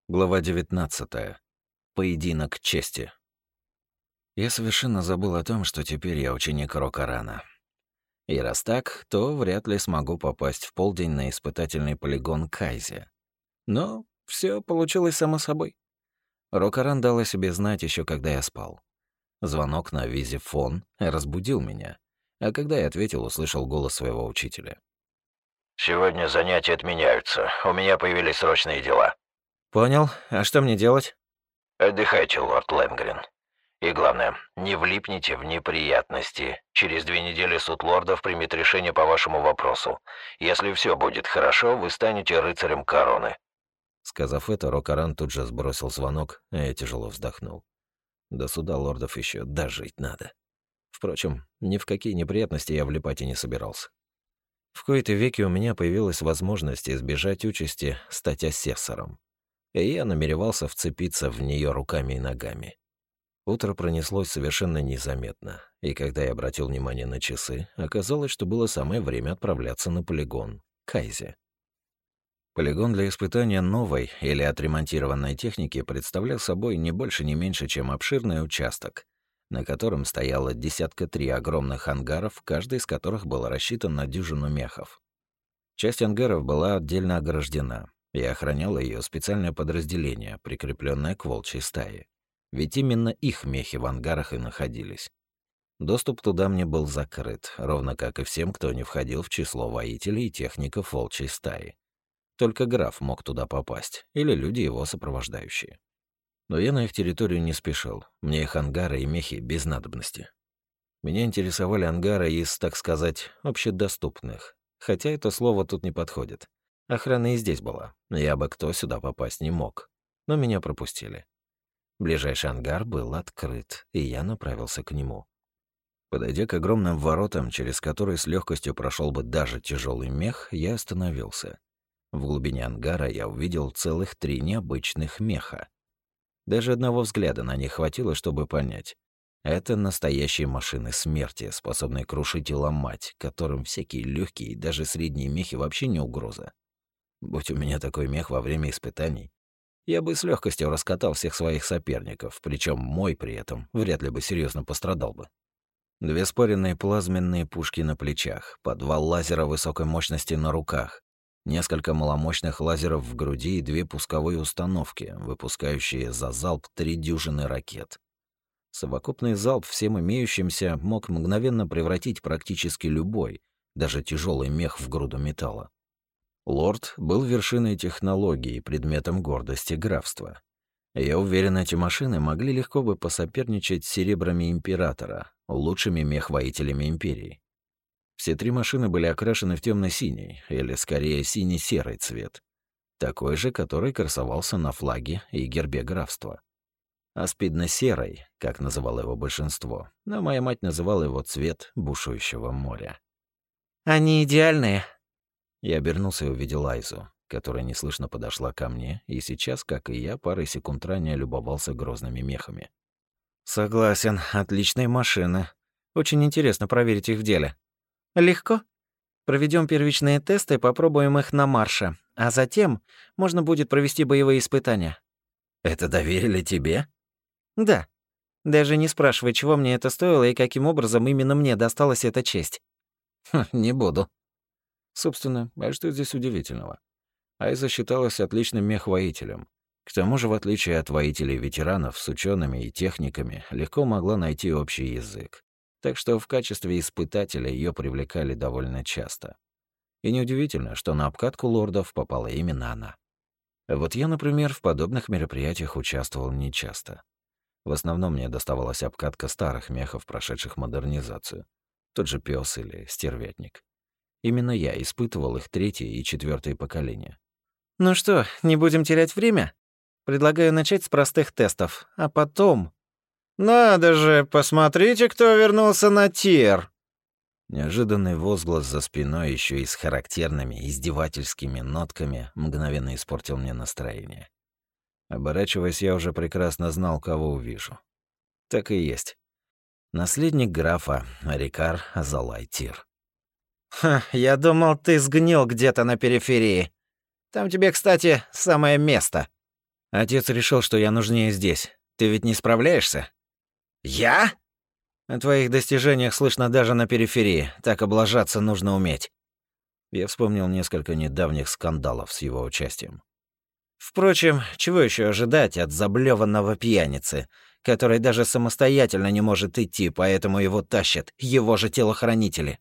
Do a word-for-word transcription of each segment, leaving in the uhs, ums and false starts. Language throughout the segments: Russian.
Глава девятнадцатая. Поединок чести. Я совершенно забыл о том, что теперь я ученик Рокарана. И раз так, то вряд ли смогу попасть в полдень на испытательный полигон Кайзе. Но все получилось само собой. Рокаран дал о себе знать еще когда я спал. Звонок на визифон разбудил меня, а когда я ответил, услышал голос своего учителя. «Сегодня занятия отменяются. У меня появились срочные дела». «Понял. А что мне делать?» «Отдыхайте, лорд Лэнгрен. И главное, не влипните в неприятности. Через две недели суд лордов примет решение по вашему вопросу. Если все будет хорошо, вы станете рыцарем короны». Сказав это, Рокаран тут же сбросил звонок, а я тяжело вздохнул. До суда лордов еще дожить надо. Впрочем, ни в какие неприятности я влипать и не собирался. В кои-то веки у меня появилась возможность избежать участи стать асессором, и я намеревался вцепиться в нее руками и ногами. Утро пронеслось совершенно незаметно, и когда я обратил внимание на часы, оказалось, что было самое время отправляться на полигон Кайзе. Полигон для испытания новой или отремонтированной техники представлял собой не больше, не меньше, чем обширный участок, на котором стояло десятка три огромных ангаров, каждый из которых был рассчитан на дюжину мехов. Часть ангаров была отдельно ограждена, и охраняло ее специальное подразделение, прикрепленное к волчьей стае. Ведь именно их мехи в ангарах и находились. Доступ туда мне был закрыт, ровно как и всем, кто не входил в число воителей и техников волчьей стаи. Только граф мог туда попасть, или люди его сопровождающие. Но я на их территорию не спешил, мне их ангары и мехи без надобности. Меня интересовали ангары из, так сказать, общедоступных, хотя это слово тут не подходит. Охрана и здесь была, я бы кто сюда попасть не мог, но меня пропустили. Ближайший ангар был открыт, и я направился к нему. Подойдя к огромным воротам, через которые с легкостью прошел бы даже тяжелый мех, я остановился. В глубине ангара я увидел целых три необычных меха. Даже одного взгляда на них хватило, чтобы понять. Это настоящие машины смерти, способные крушить и ломать, которым всякие легкие и даже средние мехи вообще не угроза. Будь у меня такой мех во время испытаний, я бы с легкостью раскатал всех своих соперников, причем мой при этом вряд ли бы серьезно пострадал бы. Две спаренные плазменные пушки на плечах, по два лазера высокой мощности на руках, несколько маломощных лазеров в груди и две пусковые установки, выпускающие за залп три дюжины ракет. Совокупный залп всем имеющимся мог мгновенно превратить практически любой, даже тяжелый мех в груду металла. Лорд был вершиной технологий и предметом гордости графства. Я уверен, эти машины могли легко бы посоперничать с серебрами Императора, лучшими мех-воителями Империи. Все три машины были окрашены в темно-синий, или скорее сине-серый цвет, такой же, который красовался на флаге и гербе графства. Аспидно-серый, как называло его большинство, но моя мать называла его цвет бушующего моря. «Они идеальные». Я обернулся и увидел Айзу, которая неслышно подошла ко мне, и сейчас, как и я, парой секунд ранее любовался грозными мехами. «Согласен, отличные машины. Очень интересно проверить их в деле». «Легко. Проведем первичные тесты и попробуем их на марше, а затем можно будет провести боевые испытания». «Это доверили тебе?» «Да. Даже не спрашивай, чего мне это стоило и каким образом именно мне досталась эта честь». Хм, не буду. Собственно, а что здесь удивительного? Айза считалась отличным мех-воителем. К тому же, в отличие от воителей-ветеранов, с учеными и техниками легко могла найти общий язык. Так что в качестве испытателя ее привлекали довольно часто. И неудивительно, что на обкатку лордов попала именно она. Вот я, например, в подобных мероприятиях участвовал нечасто. В основном мне доставалась обкатка старых мехов, прошедших модернизацию. Тот же пёс или стервятник. Именно я испытывал их третье и четвертое поколения. «Ну что, не будем терять время? Предлагаю начать с простых тестов, а потом...» «Надо же, посмотрите, кто вернулся на тир!» Неожиданный возглас за спиной, еще и с характерными издевательскими нотками, мгновенно испортил мне настроение. Оборачиваясь, я уже прекрасно знал, кого увижу. Так и есть. Наследник графа Рикар Азалай Тир. «Ха, я думал, ты сгнил где-то на периферии. Там тебе, кстати, самое место». Отец решил, что я нужнее здесь. Ты ведь не справляешься? Я? О твоих достижениях слышно даже на периферии. Так облажаться нужно уметь. Я вспомнил несколько недавних скандалов с его участием. Впрочем, чего еще ожидать от заблеванного пьяницы, который даже самостоятельно не может идти, поэтому его тащат его же телохранители?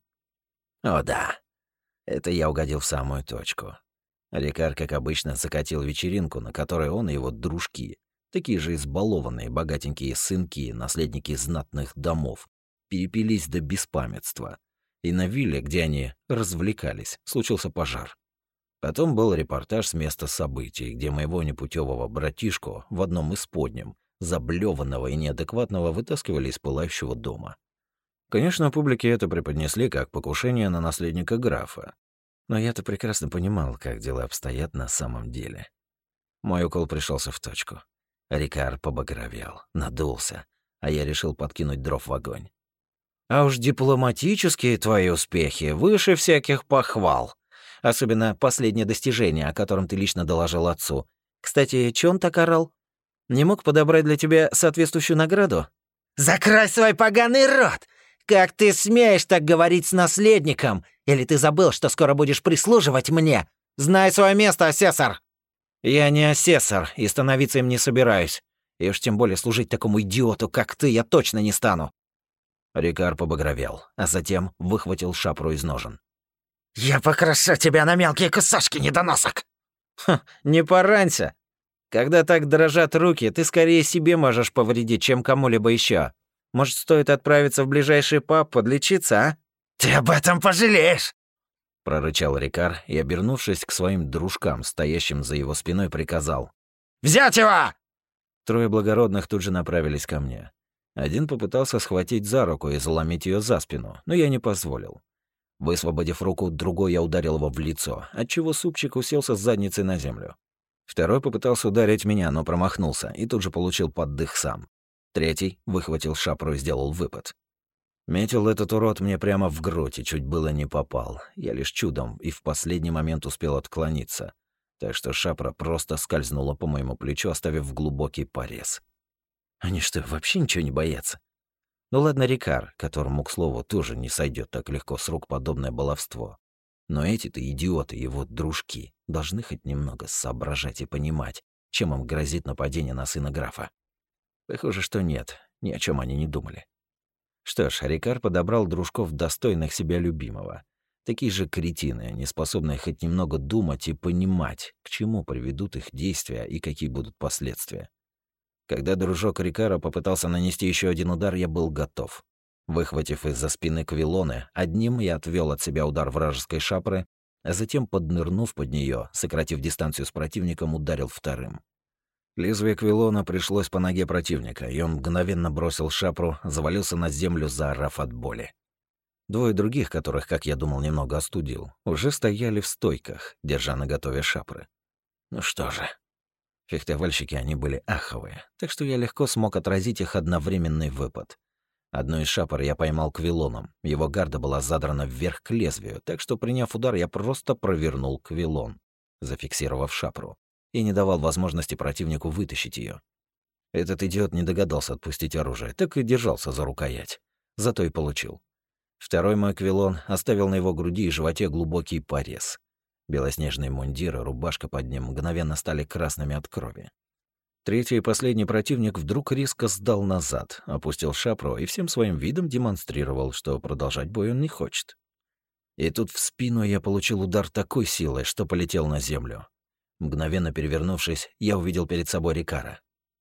О да, это я угодил в самую точку. Рикар, как обычно, закатил вечеринку, на которой он и его дружки, такие же избалованные богатенькие сынки, наследники знатных домов, перепились до беспамятства. И на вилле, где они развлекались, случился пожар. Потом был репортаж с места событий, где моего непутевого братишку в одном из подням, заблеванного и неадекватного, вытаскивали из пылающего дома. Конечно, публике это преподнесли как покушение на наследника графа. Но я-то прекрасно понимал, как дела обстоят на самом деле. Мой укол пришелся в точку. Рикар побагровел, надулся, а я решил подкинуть дров в огонь. А уж дипломатические твои успехи выше всяких похвал. Особенно последнее достижение, о котором ты лично доложил отцу. Кстати, чё он так орал? Не мог подобрать для тебя соответствующую награду? «Закрой свой поганый рот! Как ты смеешь так говорить с наследником? Или ты забыл, что скоро будешь прислуживать мне? Знай свое место, асессор!» Я не асессор и становиться им не собираюсь. И уж тем более служить такому идиоту, как ты, я точно не стану. Рикар побагровел, а затем выхватил шапру из ножен. «Я покрошу тебя на мелкие кусочки, недоносок!» «Ха, не поранься. Когда так дрожат руки, ты скорее себе можешь повредить, чем кому-либо еще. Может, стоит отправиться в ближайший паб подлечиться, а?» «Ты об этом пожалеешь!» Прорычал Рикар и, обернувшись к своим дружкам, стоящим за его спиной, приказал. «Взять его!» Трое благородных тут же направились ко мне. Один попытался схватить за руку и заломить ее за спину, но я не позволил. Высвободив руку, другой я ударил его в лицо, отчего супчик уселся с задницей на землю. Второй попытался ударить меня, но промахнулся и тут же получил поддых сам. Третий выхватил шапру и сделал выпад. Метил этот урод мне прямо в грудь и чуть было не попал. Я лишь чудом и в последний момент успел отклониться, так что шапра просто скользнула по моему плечу, оставив глубокий порез. Они что, вообще ничего не боятся? Ну ладно, Рикар, которому, к слову, тоже не сойдет так легко с рук подобное баловство. Но эти-то идиоты, его дружки, должны хоть немного соображать и понимать, чем им грозит нападение на сына графа. Похоже, что нет, ни о чем они не думали. Что ж, Рикар подобрал дружков, достойных себя любимого. Такие же кретины, не способные хоть немного думать и понимать, к чему приведут их действия и какие будут последствия. Когда дружок Рикара попытался нанести еще один удар, я был готов. Выхватив из-за спины квилоны, одним я отвел от себя удар вражеской шапры, а затем, поднырнув под нее, сократив дистанцию с противником, ударил вторым. Лезвие квилона пришлось по ноге противника, и он мгновенно бросил шапру, завалился на землю, заорав от боли. Двое других, которых, как я думал, немного остудил, уже стояли в стойках, держа наготове шапры. Ну что же, фехтовальщики они были аховые, так что я легко смог отразить их одновременный выпад. Одну из шапор я поймал квилоном, его гарда была задрана вверх к лезвию, так что, приняв удар, я просто провернул квилон, зафиксировав шапру, и не давал возможности противнику вытащить ее. Этот идиот не догадался отпустить оружие, так и держался за рукоять. Зато и получил. Второй мой квилон оставил на его груди и животе глубокий порез. Белоснежный мундир и рубашка под ним мгновенно стали красными от крови. Третий и последний противник вдруг резко сдал назад, опустил шапру и всем своим видом демонстрировал, что продолжать бой он не хочет. И тут в спину я получил удар такой силой, что полетел на землю. Мгновенно перевернувшись, я увидел перед собой Рикара.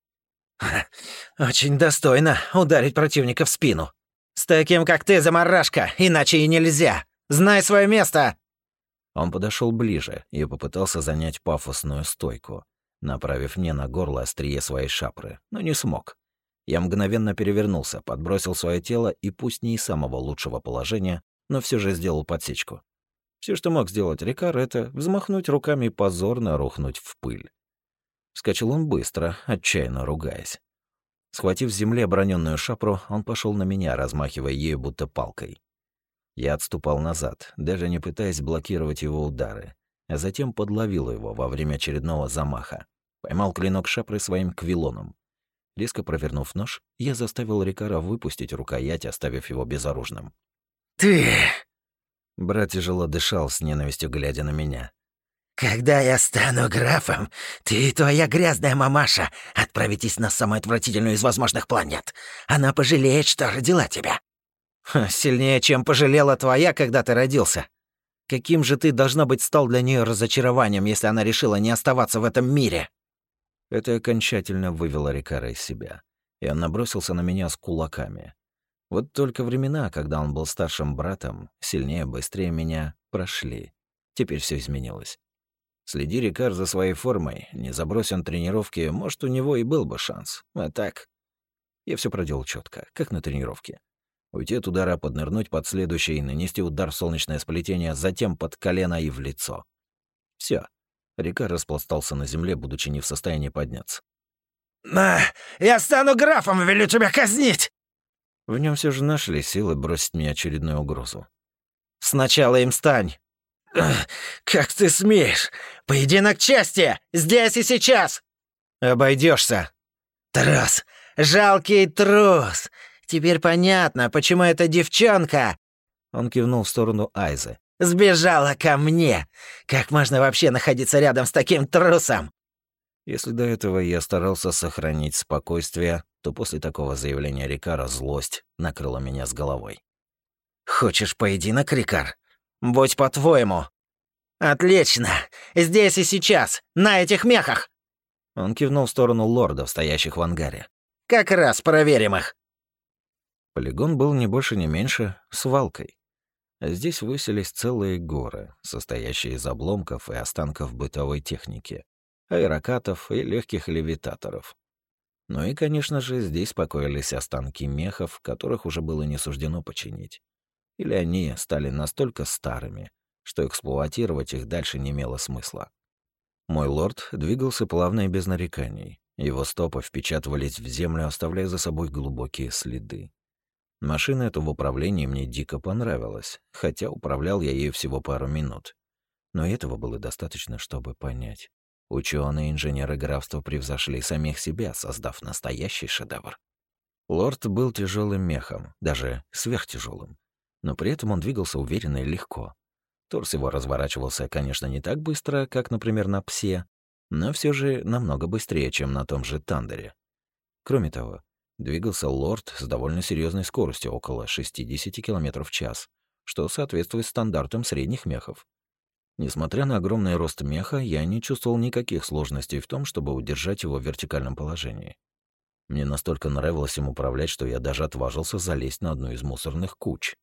«Очень достойно ударить противника в спину. С таким, как ты, заморашка, иначе и нельзя. Знай свое место!» Он подошел ближе и попытался занять пафосную стойку, направив мне на горло острие своей шапры, но не смог. Я мгновенно перевернулся, подбросил свое тело и, пусть не из самого лучшего положения, но все же сделал подсечку. Все, что мог сделать Рикар, это взмахнуть руками и позорно рухнуть в пыль. Вскочил он быстро, отчаянно ругаясь. Схватив с земли оброненную шапру, он пошел на меня, размахивая ею будто палкой. Я отступал назад, даже не пытаясь блокировать его удары, а затем подловил его во время очередного замаха. Поймал клинок шапры своим квилоном. Резко провернув нож, я заставил Рикара выпустить рукоять, оставив его безоружным. «Ты...» Брат тяжело дышал, с ненавистью глядя на меня. «Когда я стану графом, ты и твоя грязная мамаша отправитесь на самую отвратительную из возможных планет. Она пожалеет, что родила тебя». Ха, сильнее, чем пожалела твоя, когда ты родился. Каким же ты, должна быть, стал для нее разочарованием, если она решила не оставаться в этом мире?» Это окончательно вывело Рикара из себя, и он набросился на меня с кулаками. Вот только времена, когда он был старшим братом, сильнее, быстрее меня, прошли. Теперь все изменилось. Следи Рикар за своей формой, не забрось он тренировки, может, у него и был бы шанс. А так... Я все проделал четко, как на тренировке. Уйти от удара, поднырнуть под следующий, нанести удар в солнечное сплетение, затем под колено и в лицо. Все. Рикар распластался на земле, будучи не в состоянии подняться. «На, я стану графом и велю тебя казнить!» В нем все же нашли силы бросить мне очередную угрозу. «Сначала им стань!» «Как ты смеешь? Поединок чести! Здесь и сейчас!» Обойдешься. «Трус! Жалкий трус! Теперь понятно, почему эта девчонка...» Он кивнул в сторону Айзы. «Сбежала ко мне! Как можно вообще находиться рядом с таким трусом?» Если до этого я старался сохранить спокойствие, то после такого заявления Рикара злость накрыла меня с головой. «Хочешь поединок, Рикар? Будь по-твоему!» «Отлично! Здесь и сейчас! На этих мехах!» Он кивнул в сторону лордов, стоящих в ангаре. «Как раз проверим их!» Полигон был не больше, не меньше свалкой. Здесь высились целые горы, состоящие из обломков и останков бытовой техники, аэрокатов и легких левитаторов. Ну и, конечно же, здесь покоились останки мехов, которых уже было не суждено починить. Или они стали настолько старыми, что эксплуатировать их дальше не имело смысла. Мой лорд двигался плавно и без нареканий. Его стопы впечатывались в землю, оставляя за собой глубокие следы. Машина эта в управлении мне дико понравилась, хотя управлял я ею всего пару минут. Но этого было достаточно, чтобы понять. Ученые и инженеры графства превзошли самих себя, создав настоящий шедевр. Лорд был тяжелым мехом, даже сверхтяжелым. Но при этом он двигался уверенно и легко. Торс его разворачивался, конечно, не так быстро, как, например, на псе, но все же намного быстрее, чем на том же Тандере. Кроме того, двигался лорд с довольно серьезной скоростью, около шестьдесят километров в час, что соответствует стандартам средних мехов. Несмотря на огромный рост меха, я не чувствовал никаких сложностей в том, чтобы удержать его в вертикальном положении. Мне настолько нравилось им управлять, что я даже отважился залезть на одну из мусорных куч.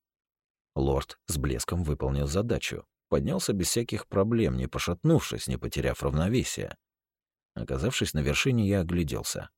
Лорд с блеском выполнил задачу, поднялся без всяких проблем, не пошатнувшись, не потеряв равновесия. Оказавшись на вершине, я огляделся.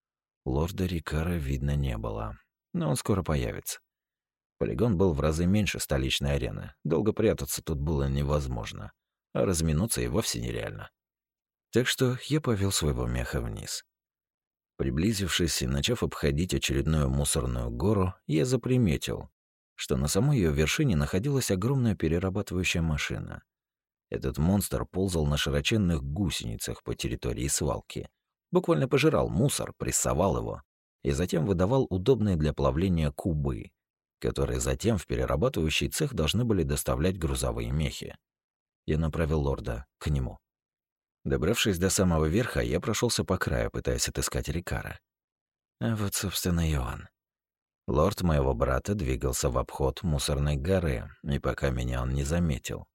Лорда Рикара видно не было, но он скоро появится. Полигон был в разы меньше столичной арены, долго прятаться тут было невозможно, а разминуться и вовсе нереально. Так что я повел своего меха вниз. Приблизившись и начав обходить очередную мусорную гору, я заприметил, что на самой ее вершине находилась огромная перерабатывающая машина. Этот монстр ползал на широченных гусеницах по территории свалки, буквально пожирал мусор, прессовал его и затем выдавал удобные для плавления кубы, которые затем в перерабатывающий цех должны были доставлять грузовые мехи. Я направил лорда к нему. Добравшись до самого верха, я прошелся по краю, пытаясь отыскать Рикара. А вот, собственно, и он. Лорд моего брата двигался в обход мусорной горы, и пока меня он не заметил.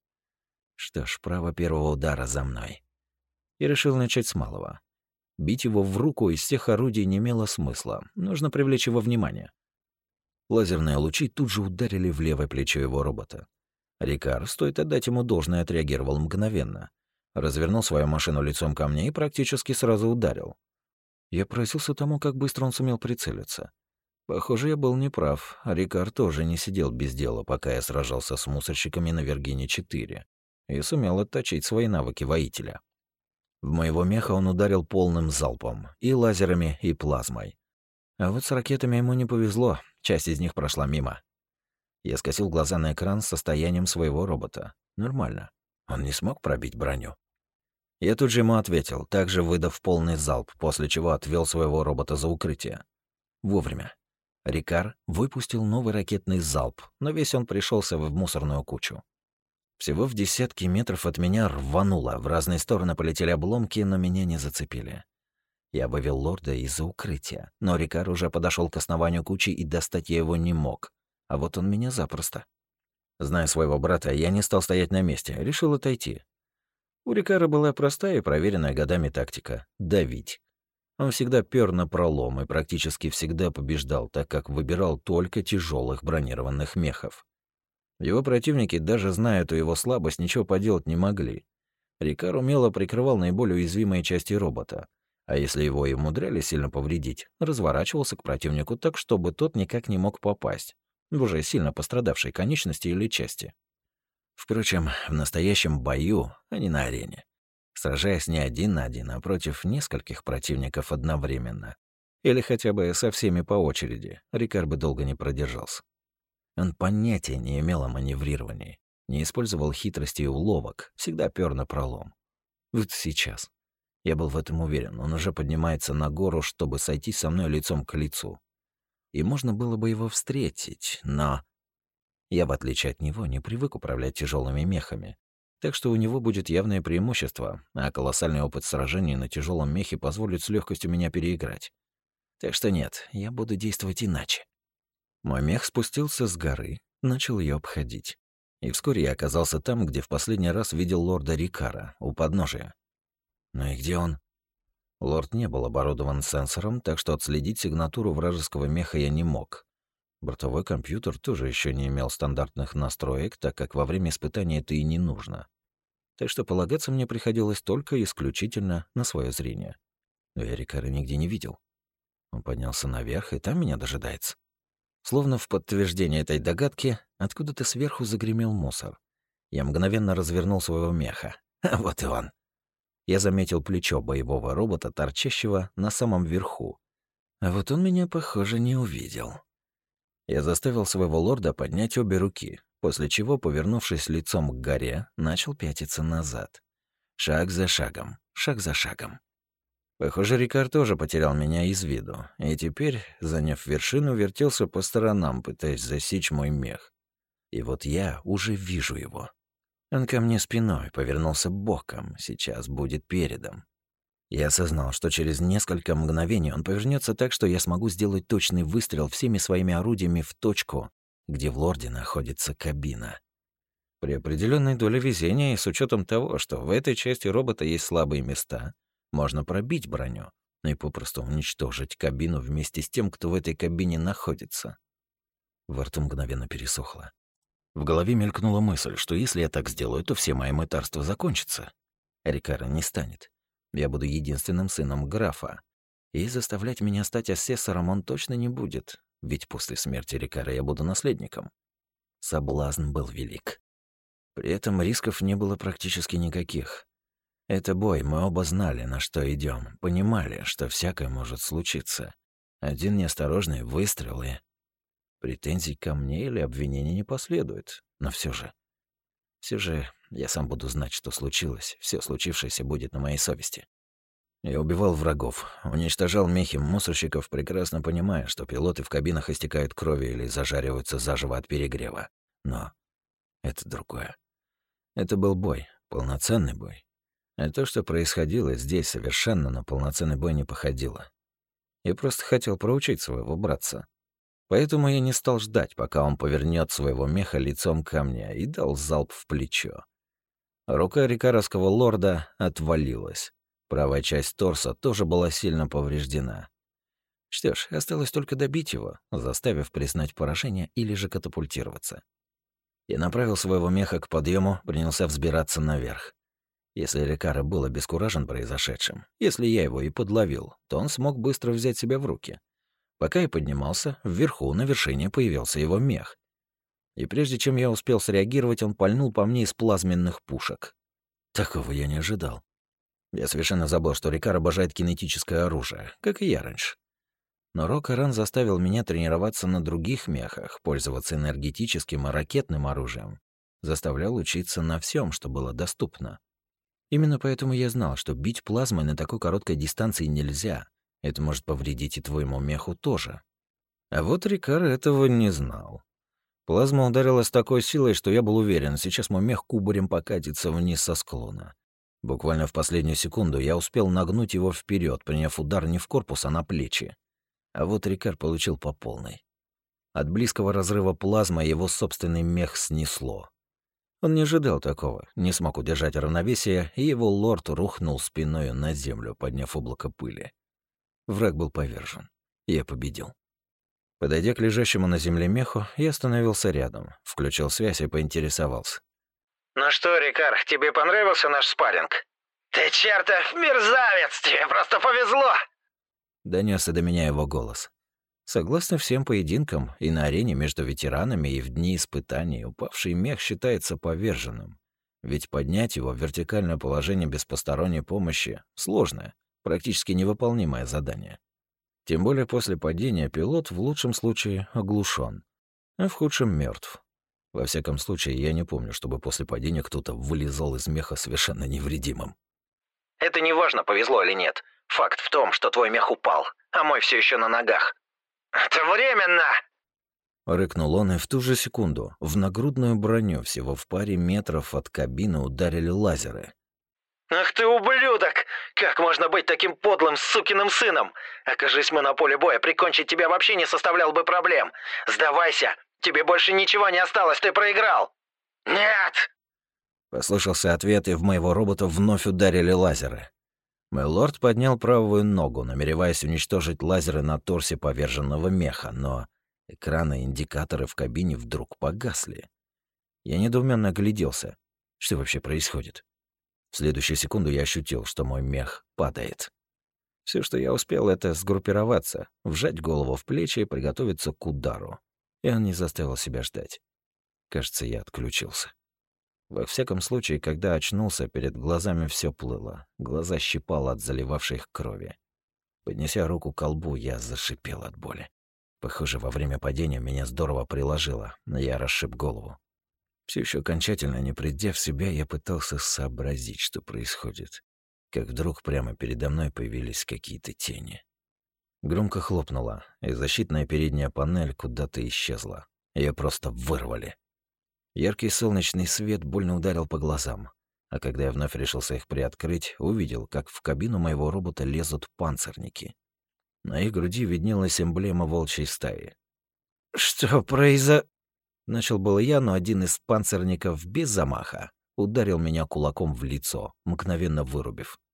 Что ж, право первого удара за мной. И решил начать с малого. Бить его в руку из всех орудий не имело смысла, нужно привлечь его внимание. Лазерные лучи тут же ударили в левое плечо его робота. Рикар, стоит отдать ему должное, отреагировал мгновенно. Развернул свою машину лицом ко мне и практически сразу ударил. Я поразился тому, как быстро он сумел прицелиться. Похоже, я был неправ. Рикар тоже не сидел без дела, пока я сражался с мусорщиками на Вергине четыре, и сумел отточить свои навыки воителя. В моего меха он ударил полным залпом, и лазерами, и плазмой. А вот с ракетами ему не повезло, часть из них прошла мимо. Я скосил глаза на экран с состоянием своего робота. Нормально. Он не смог пробить броню. Я тут же ему ответил, также выдав полный залп, после чего отвел своего робота за укрытие. Вовремя. Рикар выпустил новый ракетный залп, но весь он пришелся в мусорную кучу. Всего в десятки метров от меня рвануло, в разные стороны полетели обломки, но меня не зацепили. Я вывел лорда из-за укрытия, но Рикар уже подошел к основанию кучи, и достать я его не мог. А вот он меня запросто. Зная своего брата, я не стал стоять на месте, решил отойти. У Рикара была простая и проверенная годами тактика — давить. Он всегда пёр на пролом и практически всегда побеждал, так как выбирал только тяжелых бронированных мехов. Его противники, даже зная эту его слабость, ничего поделать не могли. Рикар умело прикрывал наиболее уязвимые части робота, а если его и умудряли сильно повредить, разворачивался к противнику так, чтобы тот никак не мог попасть в уже сильно пострадавшие конечности или части. Впрочем, в настоящем бою, а не на арене, сражаясь не один на один, а против нескольких противников одновременно, или хотя бы со всеми по очереди, Рикар бы долго не продержался. Он понятия не имел о маневрировании, не использовал хитрости и уловок, всегда пёр на пролом. Вот сейчас. Я был в этом уверен, он уже поднимается на гору, чтобы сойти со мной лицом к лицу. И можно было бы его встретить, но... Я, в отличие от него, не привык управлять тяжелыми мехами, так что у него будет явное преимущество, а колоссальный опыт сражений на тяжелом мехе позволит с легкостью меня переиграть. Так что нет, я буду действовать иначе. Мой мех спустился с горы, начал ее обходить. И вскоре я оказался там, где в последний раз видел лорда Рикара, у подножия. Ну и где он? Лорд не был оборудован сенсором, так что отследить сигнатуру вражеского меха я не мог. Бортовой компьютер тоже еще не имел стандартных настроек, так как во время испытания это и не нужно. Так что полагаться мне приходилось только исключительно на свое зрение. Но я Рикара нигде не видел. Он поднялся наверх, и там меня дожидается. Словно в подтверждение этой догадки, откуда-то сверху загремел мусор. Я мгновенно развернул своего меха. А вот и он. Я заметил плечо боевого робота, торчащего на самом верху. А вот он меня, похоже, не увидел. Я заставил своего лорда поднять обе руки, после чего, повернувшись лицом к горе, начал пятиться назад. Шаг за шагом, шаг за шагом. Похоже, Рикар тоже потерял меня из виду, и теперь, заняв вершину, вертелся по сторонам, пытаясь засечь мой мех. И вот я уже вижу его. Он ко мне спиной, повернулся боком, сейчас будет передом. Я осознал, что через несколько мгновений он повернется так, что я смогу сделать точный выстрел всеми своими орудиями в точку, где в лорде находится кабина. При определенной доле везения и с учетом того, что в этой части робота есть слабые места, можно пробить броню и попросту уничтожить кабину вместе с тем, кто в этой кабине находится. Во рту мгновенно пересохло. В голове мелькнула мысль, что если я так сделаю, то все мои мытарства закончатся. Рикара не станет. Я буду единственным сыном графа. И заставлять меня стать асессором он точно не будет, ведь после смерти Рикара я буду наследником. Соблазн был велик. При этом рисков не было практически никаких. Это бой, мы оба знали, на что идем, понимали, что всякое может случиться. Один неосторожный выстрел и... Претензий ко мне или обвинений не последует, но все же... Все же я сам буду знать, что случилось, все случившееся будет на моей совести. Я убивал врагов, уничтожал мехи мусорщиков, прекрасно понимая, что пилоты в кабинах истекают кровью или зажариваются заживо от перегрева. Но это другое. Это был бой, полноценный бой. А то, что происходило здесь, совершенно на полноценный бой не походило. Я просто хотел проучить своего братца. Поэтому я не стал ждать, пока он повернет своего меха лицом ко мне, и дал залп в плечо. Рука рикаровского лорда отвалилась. Правая часть торса тоже была сильно повреждена. Что ж, осталось только добить его, заставив признать поражение или же катапультироваться. Я направил своего меха к подъему, принялся взбираться наверх. Если Рикара был обескуражен произошедшим, если я его и подловил, то он смог быстро взять себя в руки. Пока я поднимался, вверху на вершине появился его мех. И прежде чем я успел среагировать, он пальнул по мне из плазменных пушек. Такого я не ожидал. Я совершенно забыл, что Рикар обожает кинетическое оружие, как и я раньше. Но Рокаран заставил меня тренироваться на других мехах, пользоваться энергетическим и ракетным оружием. Заставлял учиться на всем, что было доступно. Именно поэтому я знал, что бить плазмой на такой короткой дистанции нельзя. Это может повредить и твоему меху тоже. А вот Рикар этого не знал. Плазма ударила с такой силой, что я был уверен, сейчас мой мех кубарем покатится вниз со склона. Буквально в последнюю секунду я успел нагнуть его вперед, приняв удар не в корпус, а на плечи. А вот Рикар получил по полной. От близкого разрыва плазмы его собственный мех снесло. Он не ожидал такого, не смог удержать равновесие, и его лорд рухнул спиною на землю, подняв облако пыли. Враг был повержен. Я победил. Подойдя к лежащему на земле меху, я остановился рядом, включил связь и поинтересовался. «Ну что, Рикар, тебе понравился наш спарринг?» «Ты чертов мерзавец! Тебе просто повезло!» Донесся до меня его голос. Согласно всем поединкам, и на арене между ветеранами, и в дни испытаний, упавший мех считается поверженным. Ведь поднять его в вертикальное положение без посторонней помощи — сложное, практически невыполнимое задание. Тем более после падения пилот в лучшем случае оглушен, а в худшем мертв. Во всяком случае, я не помню, чтобы после падения кто-то вылезал из меха совершенно невредимым. «Это не важно, повезло или нет. Факт в том, что твой мех упал, а мой все еще на ногах. Это временно!» Рыкнул он, и в ту же секунду в нагрудную броню всего в паре метров от кабины ударили лазеры. «Ах ты ублюдок! Как можно быть таким подлым сукиным сыном? Окажись мы на поле боя, прикончить тебя вообще не составлял бы проблем. Сдавайся! Тебе больше ничего не осталось, ты проиграл!» «Нет!» Послышался ответ, и в моего робота вновь ударили лазеры. Мой лорд поднял правую ногу, намереваясь уничтожить лазеры на торсе поверженного меха, но экраны и индикаторы в кабине вдруг погасли. Я недоуменно огляделся. Что вообще происходит? В следующую секунду я ощутил, что мой мех падает. Все, что я успел, это сгруппироваться, вжать голову в плечи и приготовиться к удару. И он не заставил себя ждать. Кажется, я отключился. Во всяком случае, когда очнулся, перед глазами все плыло, глаза щипало от заливавшей их крови. Поднеся руку к колбу, я зашипел от боли. Похоже, во время падения меня здорово приложило, но я расшиб голову. Все еще окончательно не придя в себя, я пытался сообразить, что происходит. Как вдруг прямо передо мной появились какие-то тени. Громко хлопнуло, и защитная передняя панель куда-то исчезла. Ее просто вырвали. Яркий солнечный свет больно ударил по глазам, а когда я вновь решился их приоткрыть, увидел, как в кабину моего робота лезут панцирники. На их груди виднелась эмблема волчьей стаи. «Что произо...» Начал было я, но один из панцирников без замаха ударил меня кулаком в лицо, мгновенно вырубив.